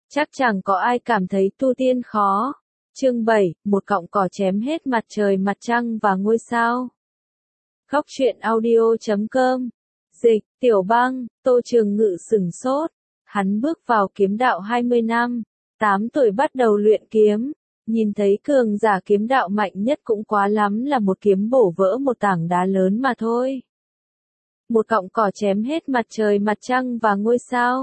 Chắc chẳng có ai cảm thấy tu tiên khó. Chương 7, một cọng cỏ chém hết mặt trời mặt trăng và ngôi sao. Góc truyện audio.com. Dịch, Tiểu Băng, Tô Trường Ngự sửng sốt. Hắn bước vào kiếm đạo 20 năm, 8 tuổi bắt đầu luyện kiếm. Nhìn thấy cường giả kiếm đạo mạnh nhất cũng quá lắm là một kiếm bổ vỡ một tảng đá lớn mà thôi. Một cọng cỏ chém hết mặt trời mặt trăng và ngôi sao.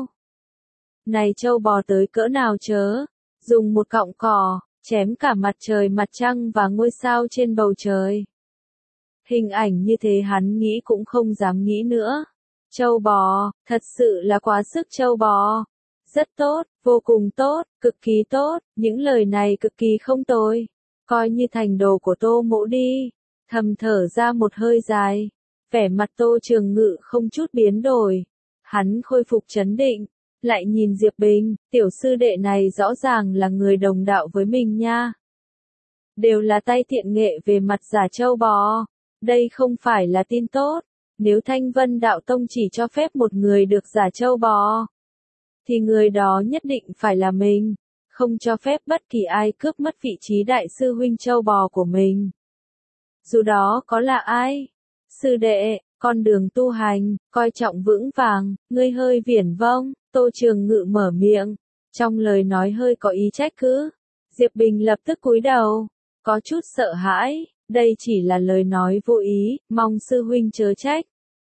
Này trâu bò tới cỡ nào chớ, dùng một cọng cỏ, chém cả mặt trời mặt trăng và ngôi sao trên bầu trời. Hình ảnh như thế hắn nghĩ cũng không dám nghĩ nữa. Trâu bò, thật sự là quá sức trâu bò. Rất tốt, vô cùng tốt, cực kỳ tốt, những lời này cực kỳ không tồi. Coi như thành đồ của Tô Mỗ đi. Thầm thở ra một hơi dài. Vẻ mặt Tô Trường Ngự không chút biến đổi. Hắn khôi phục trấn định. Lại nhìn Diệp Bình, tiểu sư đệ này rõ ràng là người đồng đạo với mình nha. Đều là tay thiện nghệ về mặt giả trâu bò. Đây không phải là tin tốt. Nếu Thanh Vân Đạo Tông chỉ cho phép một người được giả trâu bò, thì người đó nhất định phải là mình. Không cho phép bất kỳ ai cướp mất vị trí đại sư huynh trâu bò của mình. Dù đó có là ai. Sư đệ, con đường tu hành, coi trọng vững vàng, ngươi hơi viển vông. Tô Trường Ngự mở miệng, trong lời nói hơi có ý trách cứ. Diệp Bình lập tức cúi đầu, có chút sợ hãi, đây chỉ là lời nói vô ý, mong sư huynh chớ trách.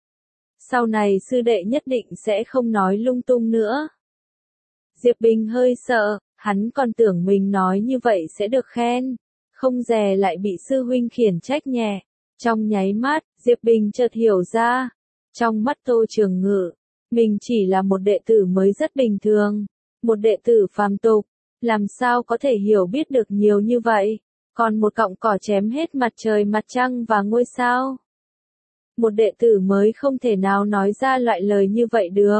Sau này sư đệ nhất định sẽ không nói lung tung nữa. Diệp Bình hơi sợ, hắn còn tưởng mình nói như vậy sẽ được khen, không dè lại bị sư huynh khiển trách nhẹ. Trong nháy mắt, Diệp Bình chợt hiểu ra, trong mắt Tô Trường Ngự, mình chỉ là một đệ tử mới rất bình thường, một đệ tử phàm tục, làm sao có thể hiểu biết được nhiều như vậy, còn một cọng cỏ chém hết mặt trời mặt trăng và ngôi sao. Một đệ tử mới không thể nào nói ra loại lời như vậy được.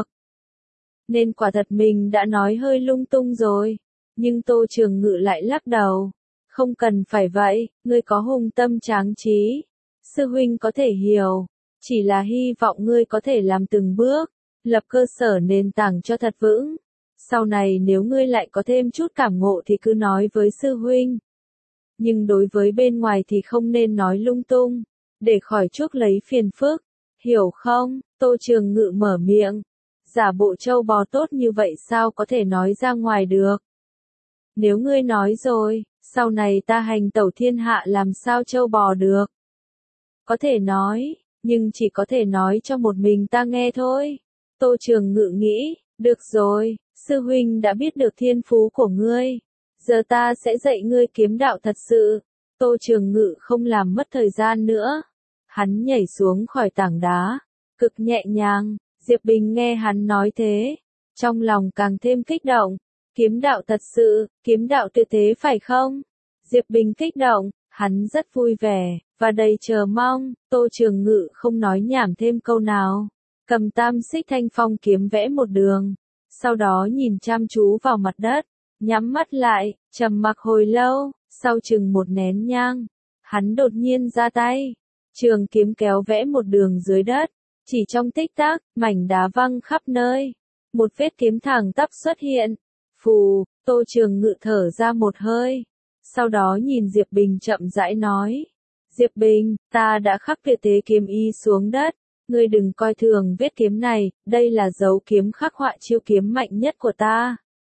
Nên quả thật mình đã nói hơi lung tung rồi, nhưng Tô Trường Ngự lại lắc đầu. Không cần phải vậy, ngươi có hùng tâm tráng trí, sư huynh có thể hiểu, chỉ là hy vọng ngươi có thể làm từng bước, lập cơ sở nền tảng cho thật vững. Sau này nếu ngươi lại có thêm chút cảm ngộ thì cứ nói với sư huynh. Nhưng đối với bên ngoài thì không nên nói lung tung, để khỏi chuốc lấy phiền phức. Hiểu không? Tô Trường Ngự mở miệng. Giả bộ trâu bò tốt như vậy sao có thể nói ra ngoài được? Nếu ngươi nói rồi, sau này ta hành tẩu thiên hạ làm sao trâu bò được? Có thể nói, nhưng chỉ có thể nói cho một mình ta nghe thôi. Tô Trường Ngự nghĩ, được rồi, sư huynh đã biết được thiên phú của ngươi. Giờ ta sẽ dạy ngươi kiếm đạo thật sự. Tô Trường Ngự không làm mất thời gian nữa. Hắn nhảy xuống khỏi tảng đá, cực nhẹ nhàng. Diệp Bình nghe hắn nói thế, trong lòng càng thêm kích động. Kiếm đạo thật sự, kiếm đạo tuyệt thế phải không? Diệp Bình kích động, hắn rất vui vẻ, và đầy chờ mong. Tô Trường Ngự không nói nhảm thêm câu nào. Cầm tam xích thanh phong kiếm vẽ một đường. Sau đó nhìn chăm chú vào mặt đất. Nhắm mắt lại, trầm mặc hồi lâu. Sau chừng một nén nhang, hắn đột nhiên ra tay. Trường kiếm kéo vẽ một đường dưới đất. Chỉ trong tích tắc, mảnh đá văng khắp nơi. Một vết kiếm thẳng tắp xuất hiện. Phù, Tô Trường Ngự thở ra một hơi. Sau đó nhìn Diệp Bình chậm rãi nói. Diệp Bình, ta đã khắc tuyệt thế kiếm ý xuống đất. Ngươi đừng coi thường vết kiếm này, đây là dấu kiếm khắc họa chiêu kiếm mạnh nhất của ta.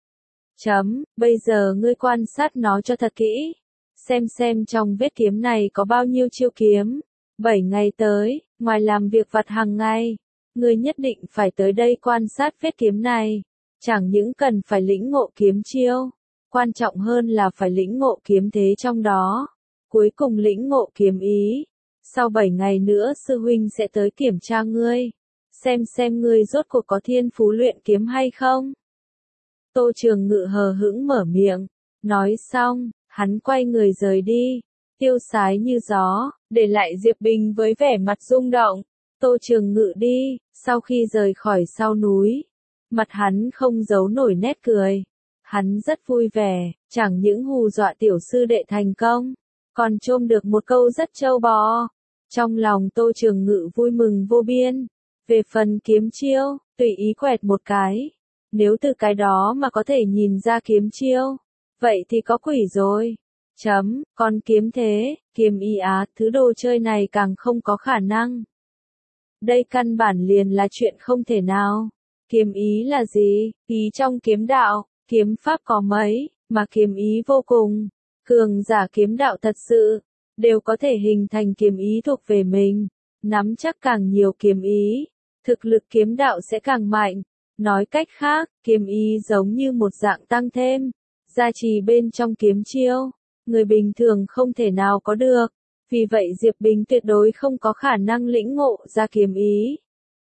Bây giờ ngươi quan sát nó cho thật kỹ. Xem trong vết kiếm này có bao nhiêu chiêu kiếm. 7 ngày tới, ngoài làm việc vặt hàng ngày, ngươi nhất định phải tới đây quan sát vết kiếm này. Chẳng những cần phải lĩnh ngộ kiếm chiêu, quan trọng hơn là phải lĩnh ngộ kiếm thế trong đó. Cuối cùng lĩnh ngộ kiếm ý. Sau 7 ngày nữa sư huynh sẽ tới kiểm tra ngươi. Xem ngươi rốt cuộc có thiên phú luyện kiếm hay không. Tô Trường Ngự hờ hững mở miệng. Nói xong, hắn quay người rời đi. Tiêu sái như gió, để lại Diệp Bình với vẻ mặt rung động. Tô Trường Ngự đi, sau khi rời khỏi sau núi. Mặt hắn không giấu nổi nét cười. Hắn rất vui vẻ, chẳng những hù dọa tiểu sư đệ thành công, còn chôm được một câu rất trâu bò. Trong lòng Tô Trường Ngự vui mừng vô biên. Về phần kiếm chiêu, tùy ý quẹt một cái. Nếu từ cái đó mà có thể nhìn ra kiếm chiêu, vậy thì có quỷ rồi. Còn kiếm thế, kiếm ý á, thứ đồ chơi này càng không có khả năng. Đây căn bản liền là chuyện không thể nào. Kiếm ý là gì? Ý trong kiếm đạo, kiếm pháp có mấy, mà kiếm ý vô cùng. Cường giả kiếm đạo thật sự, đều có thể hình thành kiếm ý thuộc về mình. Nắm chắc càng nhiều kiếm ý, thực lực kiếm đạo sẽ càng mạnh. Nói cách khác, kiếm ý giống như một dạng tăng thêm, gia trì bên trong kiếm chiêu. Người bình thường không thể nào có được. Vì vậy Diệp Bình tuyệt đối không có khả năng lĩnh ngộ ra kiếm ý.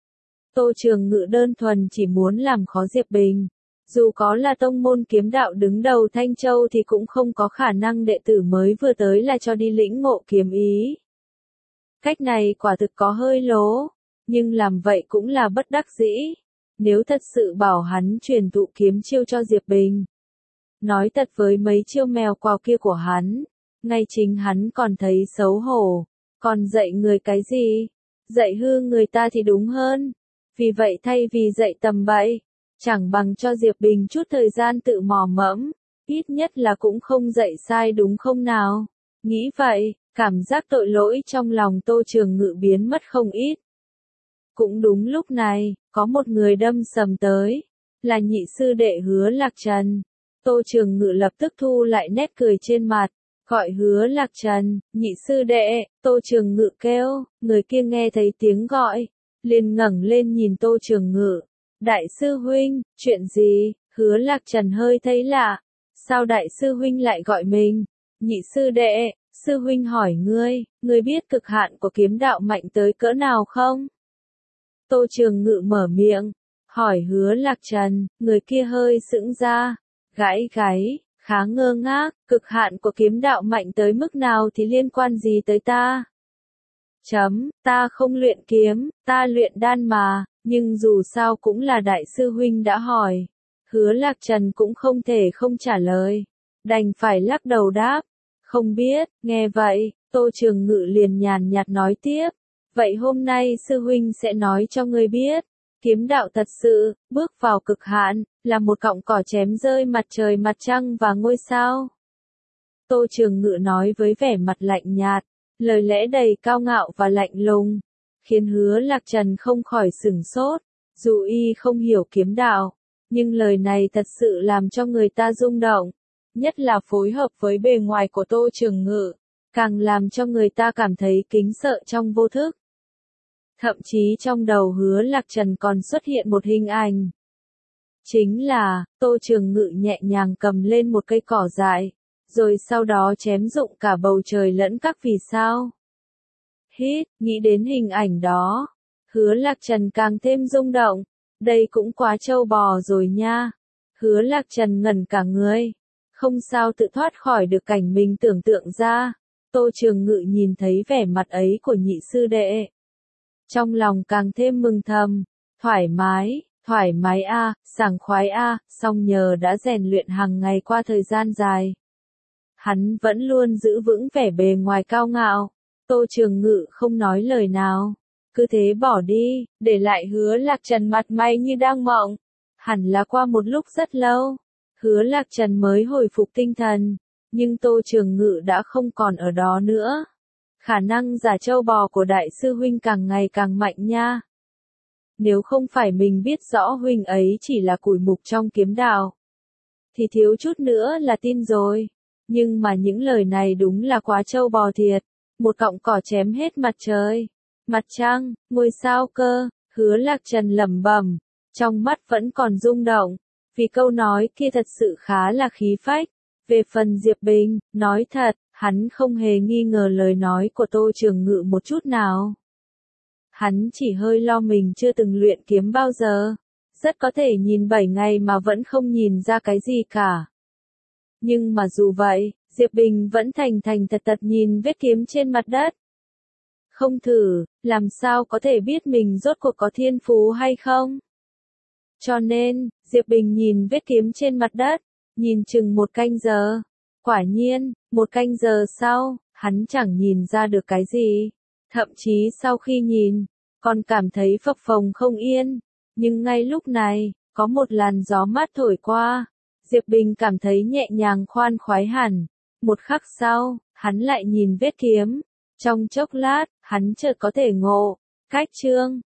Tô Trường Ngự đơn thuần chỉ muốn làm khó Diệp Bình. Dù có là tông môn kiếm đạo đứng đầu Thanh Châu thì cũng không có khả năng đệ tử mới vừa tới là cho đi lĩnh ngộ kiếm ý. Cách này quả thực có hơi lố, nhưng làm vậy cũng là bất đắc dĩ. Nếu thật sự bảo hắn truyền thụ kiếm chiêu cho Diệp Bình, nói thật với mấy chiêu mèo quào kia của hắn, ngay chính hắn còn thấy xấu hổ. Còn dạy người cái gì? Dạy hư người ta thì đúng hơn. Vì vậy thay vì dạy tầm bậy, chẳng bằng cho Diệp Bình chút thời gian tự mò mẫm, ít nhất là cũng không dạy sai đúng không nào? Nghĩ vậy, cảm giác tội lỗi trong lòng Tô Trường Ngự biến mất không ít. Cũng đúng lúc này, có một người đâm sầm tới, là nhị sư đệ Hứa Lạc Trần. Tô Trường Ngự lập tức thu lại nét cười trên mặt, gọi Hứa Lạc Trần, nhị sư đệ. Tô Trường Ngự kêu, người kia nghe thấy tiếng gọi, liền ngẩng lên nhìn Tô Trường Ngự. Đại sư huynh, chuyện gì? Hứa Lạc Trần hơi thấy lạ, sao đại sư huynh lại gọi mình? Nhị sư đệ, sư huynh hỏi ngươi biết cực hạn của kiếm đạo mạnh tới cỡ nào không? Tô Trường Ngự mở miệng, hỏi Hứa Lạc Trần, người kia hơi sững ra, gãi gáy, khá ngơ ngác, cực hạn của kiếm đạo mạnh tới mức nào thì liên quan gì tới ta? Ta không luyện kiếm, ta luyện đan mà, nhưng dù sao cũng là đại sư huynh đã hỏi. Hứa Lạc Trần cũng không thể không trả lời, đành phải lắc đầu đáp, không biết. Nghe vậy, Tô Trường Ngự liền nhàn nhạt nói tiếp, vậy hôm nay sư huynh sẽ nói cho ngươi biết, kiếm đạo thật sự, bước vào cực hạn, là một cọng cỏ chém rơi mặt trời mặt trăng và ngôi sao. Tô Trường Ngự nói với vẻ mặt lạnh nhạt, lời lẽ đầy cao ngạo và lạnh lùng, khiến Hứa Lạc Trần không khỏi sửng sốt. Dù y không hiểu kiếm đạo, nhưng lời này thật sự làm cho người ta rung động, nhất là phối hợp với bề ngoài của Tô Trường Ngự, càng làm cho người ta cảm thấy kính sợ trong vô thức. Thậm chí trong đầu Hứa Lạc Trần còn xuất hiện một hình ảnh. Chính là, Tô Trường Ngự nhẹ nhàng cầm lên một cây cỏ dại, rồi sau đó chém rụng cả bầu trời lẫn các vì sao. Hít, nghĩ đến hình ảnh đó, Hứa Lạc Trần càng thêm rung động, đây cũng quá trâu bò rồi nha. Hứa Lạc Trần ngẩn cả người, không sao tự thoát khỏi được cảnh mình tưởng tượng ra. Tô Trường Ngự nhìn thấy vẻ mặt ấy của nhị sư đệ, trong lòng càng thêm mừng thầm, thoải mái a, sảng khoái a, song nhờ đã rèn luyện hàng ngày qua thời gian dài, hắn vẫn luôn giữ vững vẻ bề ngoài cao ngạo. Tô Trường Ngự không nói lời nào, cứ thế bỏ đi, để lại Hứa Lạc Trần mặt mày như đang mộng. Hẳn là qua một lúc rất lâu, Hứa Lạc Trần mới hồi phục tinh thần, nhưng Tô Trường Ngự đã không còn ở đó nữa. Khả năng giả trâu bò của đại sư huynh càng ngày càng mạnh nha. Nếu không phải mình biết rõ huynh ấy chỉ là củi mục trong kiếm đạo, thì thiếu chút nữa là tin rồi. Nhưng mà những lời này đúng là quá trâu bò thiệt. Một cọng cỏ chém hết mặt trời, mặt trăng, ngôi sao cơ. Hứa Lạc Trần lẩm bẩm, trong mắt vẫn còn rung động, vì câu nói kia thật sự khá là khí phách. Về phần Diệp Bình, nói thật, hắn không hề nghi ngờ lời nói của Tô Trường Ngự một chút nào. Hắn chỉ hơi lo mình chưa từng luyện kiếm bao giờ, rất có thể nhìn 7 ngày mà vẫn không nhìn ra cái gì cả. Nhưng mà dù vậy, Diệp Bình vẫn thành thành thật thật nhìn vết kiếm trên mặt đất. Không thử, làm sao có thể biết mình rốt cuộc có thiên phú hay không? Cho nên, Diệp Bình nhìn vết kiếm trên mặt đất, nhìn chừng 1 canh giờ. Quả nhiên, 1 canh giờ sau, hắn chẳng nhìn ra được cái gì. Thậm chí sau khi nhìn, còn cảm thấy phập phồng không yên. Nhưng ngay lúc này, Có một làn gió mát thổi qua, Diệp Bình cảm thấy nhẹ nhàng khoan khoái hẳn. Một khắc sau, hắn lại nhìn vết kiếm. Trong chốc lát, hắn chợt có thể ngộ. Cách chương